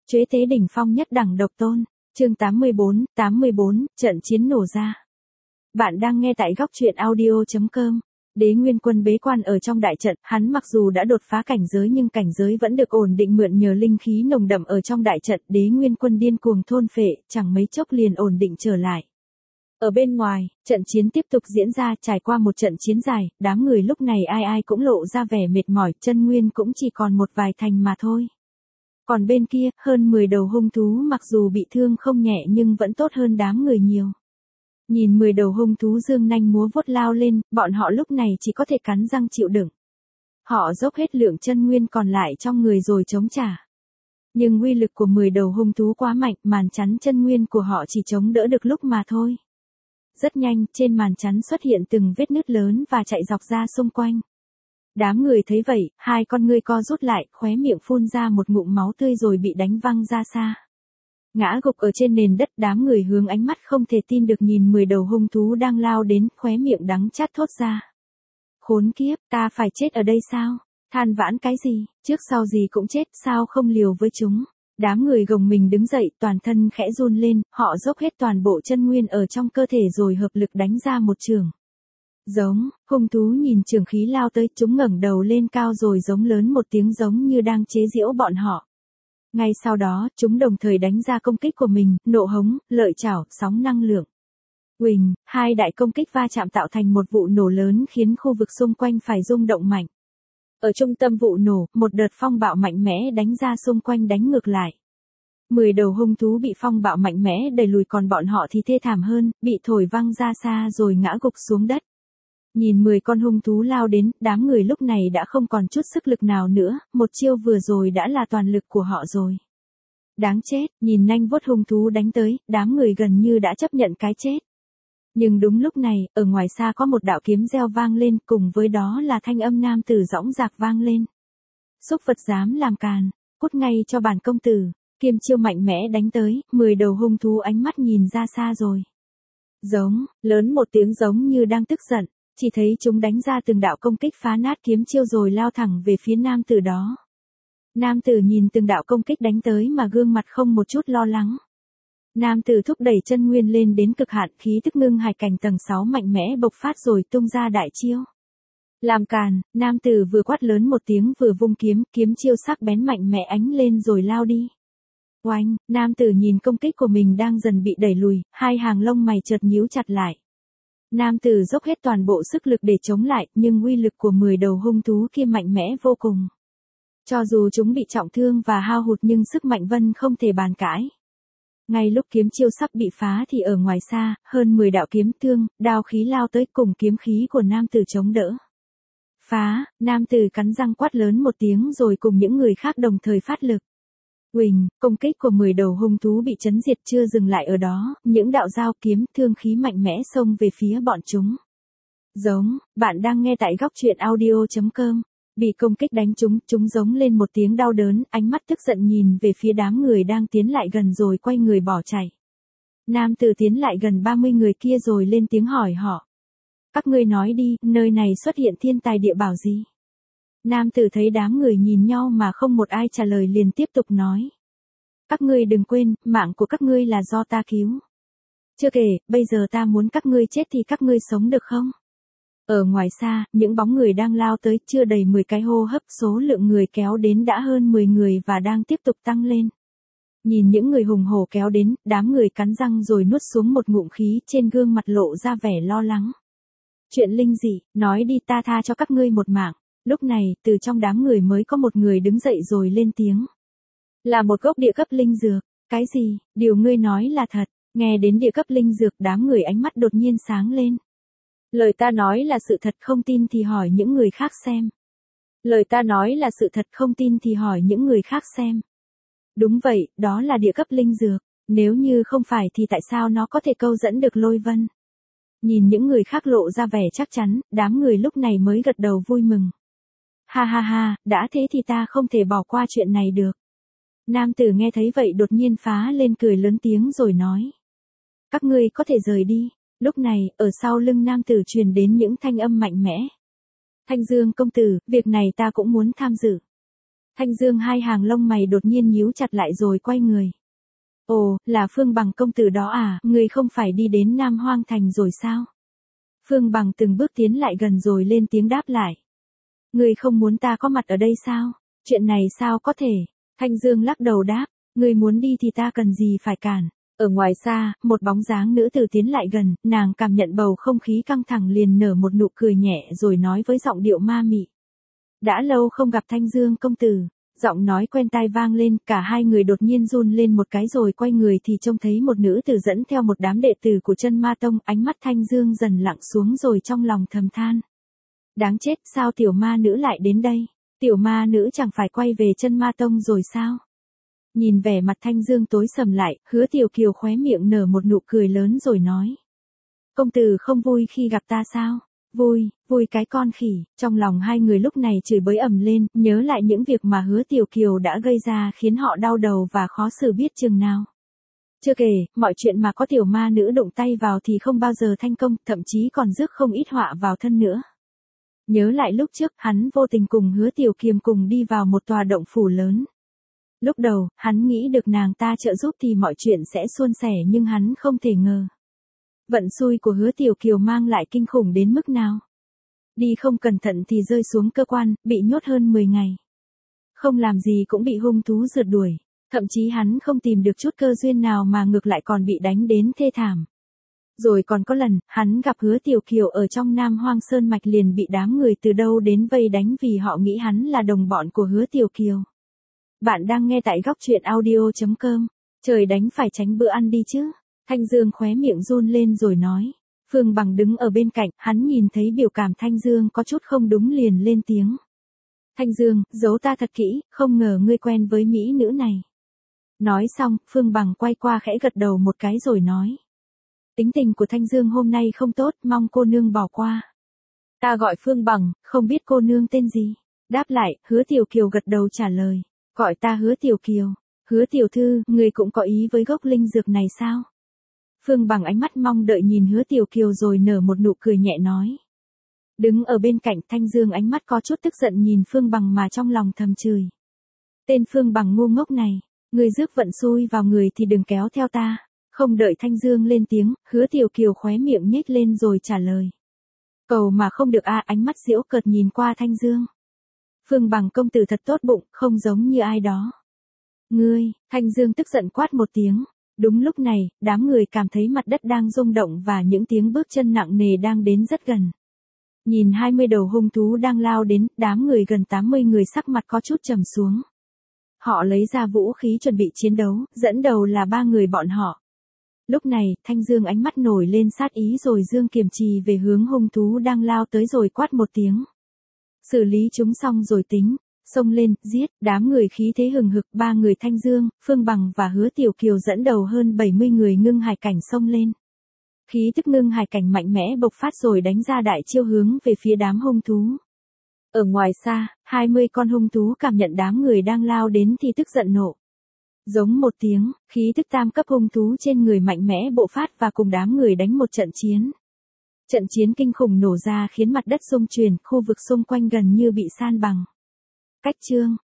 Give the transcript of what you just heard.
Chế tế đỉnh phong nhất đẳng độc tôn. Chương 84, trận chiến nổ ra. Bạn đang nghe tại góc truyện audio.com. Đế Nguyên Quân bế quan ở trong đại trận, hắn mặc dù đã đột phá cảnh giới nhưng cảnh giới vẫn được ổn định mượn nhờ linh khí nồng đậm ở trong đại trận. Đế Nguyên Quân điên cuồng thôn phệ, chẳng mấy chốc liền ổn định trở lại. Ở bên ngoài, trận chiến tiếp tục diễn ra, trải qua một trận chiến dài, đám người lúc này ai ai cũng lộ ra vẻ mệt mỏi, chân nguyên cũng chỉ còn một vài thành mà thôi. Còn bên kia, hơn 10 đầu hung thú mặc dù bị thương không nhẹ nhưng vẫn tốt hơn đám người nhiều. Nhìn 10 đầu hung thú dương nanh múa vuốt lao lên, bọn họ lúc này chỉ có thể cắn răng chịu đựng. Họ dốc hết lượng chân nguyên còn lại trong người rồi chống trả. Nhưng uy lực của 10 đầu hung thú quá mạnh, màn chắn chân nguyên của họ chỉ chống đỡ được lúc mà thôi. Rất nhanh, trên màn chắn xuất hiện từng vết nứt lớn và chạy dọc ra xung quanh. Đám người thấy vậy, hai con ngươi co rút lại, khóe miệng phun ra một ngụm máu tươi rồi bị đánh văng ra xa. Ngã gục ở trên nền đất, đám người hướng ánh mắt không thể tin được nhìn 10 đầu hung thú đang lao đến, khóe miệng đắng chát thốt ra. Khốn kiếp, ta phải chết ở đây sao? Than vãn cái gì, trước sau gì cũng chết, sao không liều với chúng? Đám người gồng mình đứng dậy, toàn thân khẽ run lên, họ dốc hết toàn bộ chân nguyên ở trong cơ thể rồi hợp lực đánh ra một trường. Giống, hung thú nhìn trường khí lao tới, chúng ngẩng đầu lên cao rồi giống lớn một tiếng giống như đang chế giễu bọn họ. Ngay sau đó, chúng đồng thời đánh ra công kích của mình, nộ hống, lợi chảo, sóng năng lượng. Uỳnh, hai đại công kích va chạm tạo thành một vụ nổ lớn khiến khu vực xung quanh phải rung động mạnh. Ở trung tâm vụ nổ, một đợt phong bạo mạnh mẽ đánh ra xung quanh đánh ngược lại. 10 đầu hung thú bị phong bạo mạnh mẽ đẩy lùi còn bọn họ thì thê thảm hơn, bị thổi văng ra xa rồi ngã gục xuống đất. Nhìn 10 con hung thú lao đến, đám người lúc này đã không còn chút sức lực nào nữa, một chiêu vừa rồi đã là toàn lực của họ rồi. Đáng chết, nhìn nanh vuốt hung thú đánh tới, đám người gần như đã chấp nhận cái chết. Nhưng đúng lúc này, ở ngoài xa có một đạo kiếm reo vang lên, cùng với đó là thanh âm nam tử dõng dạc vang lên. Xúc vật dám làm càn, cút ngay cho bản công tử, kiếm chiêu mạnh mẽ đánh tới, 10 đầu hung thú ánh mắt nhìn ra xa rồi. Giống, lớn một tiếng giống như đang tức giận. Chỉ thấy chúng đánh ra từng đạo công kích phá nát kiếm chiêu rồi lao thẳng về phía nam tử đó. Nam tử nhìn từng đạo công kích đánh tới mà gương mặt không một chút lo lắng. Nam tử thúc đẩy chân nguyên lên đến cực hạn, khí tức ngưng hải cảnh tầng 6 mạnh mẽ bộc phát rồi tung ra đại chiêu. Làm càn, nam tử vừa quát lớn một tiếng vừa vung kiếm, kiếm chiêu sắc bén mạnh mẽ ánh lên rồi lao đi. Oanh, nam tử nhìn công kích của mình đang dần bị đẩy lùi, hai hàng lông mày chợt nhíu chặt lại. Nam tử dốc hết toàn bộ sức lực để chống lại, nhưng uy lực của 10 đầu hung thú kia mạnh mẽ vô cùng. Cho dù chúng bị trọng thương và hao hụt nhưng sức mạnh vân không thể bàn cãi. Ngay lúc kiếm chiêu sắp bị phá thì ở ngoài xa, hơn 10 đạo kiếm thương, đao khí lao tới cùng kiếm khí của nam tử chống đỡ. Phá, nam tử cắn răng quát lớn một tiếng rồi cùng những người khác đồng thời phát lực. Uỳnh, công kích của 10 đầu hung thú bị chấn diệt chưa dừng lại ở đó, những đạo dao kiếm thương khí mạnh mẽ xông về phía bọn chúng. Giống, bạn đang nghe tại góc truyện audio.com. Bị công kích đánh chúng giống lên một tiếng đau đớn, ánh mắt tức giận nhìn về phía đám người đang tiến lại gần rồi quay người bỏ chạy. Nam tử tiến lại gần 30 người kia rồi lên tiếng hỏi họ. Các ngươi nói đi, nơi này xuất hiện thiên tài địa bảo gì? Nam tử thấy đám người nhìn nhau mà không một ai trả lời liền tiếp tục nói. Các ngươi đừng quên, mạng của các ngươi là do ta cứu. Chưa kể, bây giờ ta muốn các ngươi chết thì các ngươi sống được không? Ở ngoài xa, những bóng người đang lao tới, chưa đầy 10 cái hô hấp, số lượng người kéo đến đã hơn 10 người và đang tiếp tục tăng lên. Nhìn những người hùng hổ kéo đến, đám người cắn răng rồi nuốt xuống một ngụm khí, trên gương mặt lộ ra vẻ lo lắng. Chuyện linh dị, nói đi ta tha cho các ngươi một mạng. Lúc này, từ trong đám người mới có một người đứng dậy rồi lên tiếng. Là một gốc địa cấp linh dược. Cái gì, điều ngươi nói là thật. Nghe đến địa cấp linh dược, đám người ánh mắt đột nhiên sáng lên. Lời ta nói là sự thật, không tin thì hỏi những người khác xem. Lời ta nói là sự thật, không tin thì hỏi những người khác xem. Đúng vậy, đó là địa cấp linh dược. Nếu như không phải thì tại sao nó có thể câu dẫn được Lôi Vân? Nhìn những người khác lộ ra vẻ chắc chắn, đám người lúc này mới gật đầu vui mừng. Ha ha ha, đã thế thì ta không thể bỏ qua chuyện này được. Nam tử nghe thấy vậy đột nhiên phá lên cười lớn tiếng rồi nói. Các ngươi có thể rời đi. Lúc này, ở sau lưng nam tử truyền đến những thanh âm mạnh mẽ. Thanh Dương công tử, việc này ta cũng muốn tham dự. Thanh Dương hai hàng lông mày đột nhiên nhíu chặt lại rồi quay người. Ồ, là Phương Bằng công tử đó à, người không phải đi đến Nam Hoang Thành rồi sao? Phương Bằng từng bước tiến lại gần rồi lên tiếng đáp lại. Người không muốn ta có mặt ở đây sao? Chuyện này sao có thể? Thanh Dương lắc đầu đáp, người muốn đi thì ta cần gì phải cản. Ở ngoài xa, một bóng dáng nữ tử tiến lại gần, nàng cảm nhận bầu không khí căng thẳng liền nở một nụ cười nhẹ rồi nói với giọng điệu ma mị. Đã lâu không gặp Thanh Dương công tử. Giọng nói quen tai vang lên, cả hai người đột nhiên run lên một cái rồi quay người thì trông thấy một nữ tử dẫn theo một đám đệ tử của Chân Ma Tông, ánh mắt Thanh Dương dần lặng xuống rồi trong lòng thầm than. Đáng chết, sao tiểu ma nữ lại đến đây? Tiểu ma nữ chẳng phải quay về Chân Ma Tông rồi sao? Nhìn vẻ mặt Thanh Dương tối sầm lại, Hứa Tiểu Kiều khóe miệng nở một nụ cười lớn rồi nói. Công tử không vui khi gặp ta sao? Vui, vui cái con khỉ, trong lòng hai người lúc này chửi bới ầm lên, nhớ lại những việc mà Hứa Tiểu Kiều đã gây ra khiến họ đau đầu và khó xử biết chừng nào. Chưa kể, mọi chuyện mà có tiểu ma nữ đụng tay vào thì không bao giờ thành công, thậm chí còn rước không ít họa vào thân nữa. Nhớ lại lúc trước, hắn vô tình cùng Hứa Tiểu Kiều cùng đi vào một tòa động phủ lớn. Lúc đầu, hắn nghĩ được nàng ta trợ giúp thì mọi chuyện sẽ suôn sẻ nhưng hắn không thể ngờ. Vận xui của Hứa Tiểu Kiều mang lại kinh khủng đến mức nào. Đi không cẩn thận thì rơi xuống cơ quan, bị nhốt hơn 10 ngày. Không làm gì cũng bị hung thú rượt đuổi. Thậm chí hắn không tìm được chút cơ duyên nào mà ngược lại còn bị đánh đến thê thảm. Rồi còn có lần, hắn gặp Hứa Tiểu Kiều ở trong Nam Hoang Sơn Mạch liền bị đám người từ đâu đến vây đánh vì họ nghĩ hắn là đồng bọn của Hứa Tiểu Kiều. Bạn đang nghe tại góc truyện audio.com. Trời đánh phải tránh bữa ăn đi chứ. Thanh Dương khóe miệng run lên rồi nói. Phương Bằng đứng ở bên cạnh, hắn nhìn thấy biểu cảm Thanh Dương có chút không đúng liền lên tiếng. Thanh Dương, giấu ta thật kỹ, không ngờ ngươi quen với mỹ nữ này. Nói xong, Phương Bằng quay qua khẽ gật đầu một cái rồi nói. Tính tình của Thanh Dương hôm nay không tốt, mong cô nương bỏ qua. Ta gọi Phương Bằng, không biết cô nương tên gì. Đáp lại, Hứa Tiểu Kiều gật đầu trả lời. Gọi ta Hứa Tiểu Kiều. Hứa tiểu thư, người cũng có ý với gốc linh dược này sao? Phương Bằng ánh mắt mong đợi nhìn Hứa Tiểu Kiều rồi nở một nụ cười nhẹ nói. Đứng ở bên cạnh Thanh Dương ánh mắt có chút tức giận nhìn Phương Bằng mà trong lòng thầm chửi. Tên Phương Bằng ngu ngốc này, người rước vận xui vào người thì đừng kéo theo ta. Không đợi Thanh Dương lên tiếng, Hứa Tiểu Kiều khóe miệng nhếch lên rồi trả lời. Cầu mà không được ánh mắt giễu cợt nhìn qua Thanh Dương. Phương Bằng công tử thật tốt bụng, không giống như ai đó. Ngươi, Thanh Dương tức giận quát một tiếng. Đúng lúc này, đám người cảm thấy mặt đất đang rung động và những tiếng bước chân nặng nề đang đến rất gần. Nhìn 20 đầu hung thú đang lao đến, đám người gần 80 người sắc mặt có chút trầm xuống. Họ lấy ra vũ khí chuẩn bị chiến đấu, dẫn đầu là 3 người bọn họ. Lúc này, Thanh Dương ánh mắt nổi lên sát ý rồi dương kiềm trì về hướng hung thú đang lao tới rồi quát một tiếng. Xử lý chúng xong rồi tính. Xông lên, giết, đám người khí thế hừng hực, 3 người Thanh Dương, Phương Bằng và Hứa Tiểu Kiều dẫn đầu hơn 70 người ngưng hải cảnh xông lên. Khí tức ngưng hải cảnh mạnh mẽ bộc phát rồi đánh ra đại chiêu hướng về phía đám hung thú. Ở ngoài xa, 20 con hung thú cảm nhận đám người đang lao đến thì tức giận nộ. Giống một tiếng, khí tức tam cấp hung thú trên người mạnh mẽ bộc phát và cùng đám người đánh một trận chiến. Trận chiến kinh khủng nổ ra khiến mặt đất rung chuyển, khu vực xung quanh gần như bị san bằng. Cách chương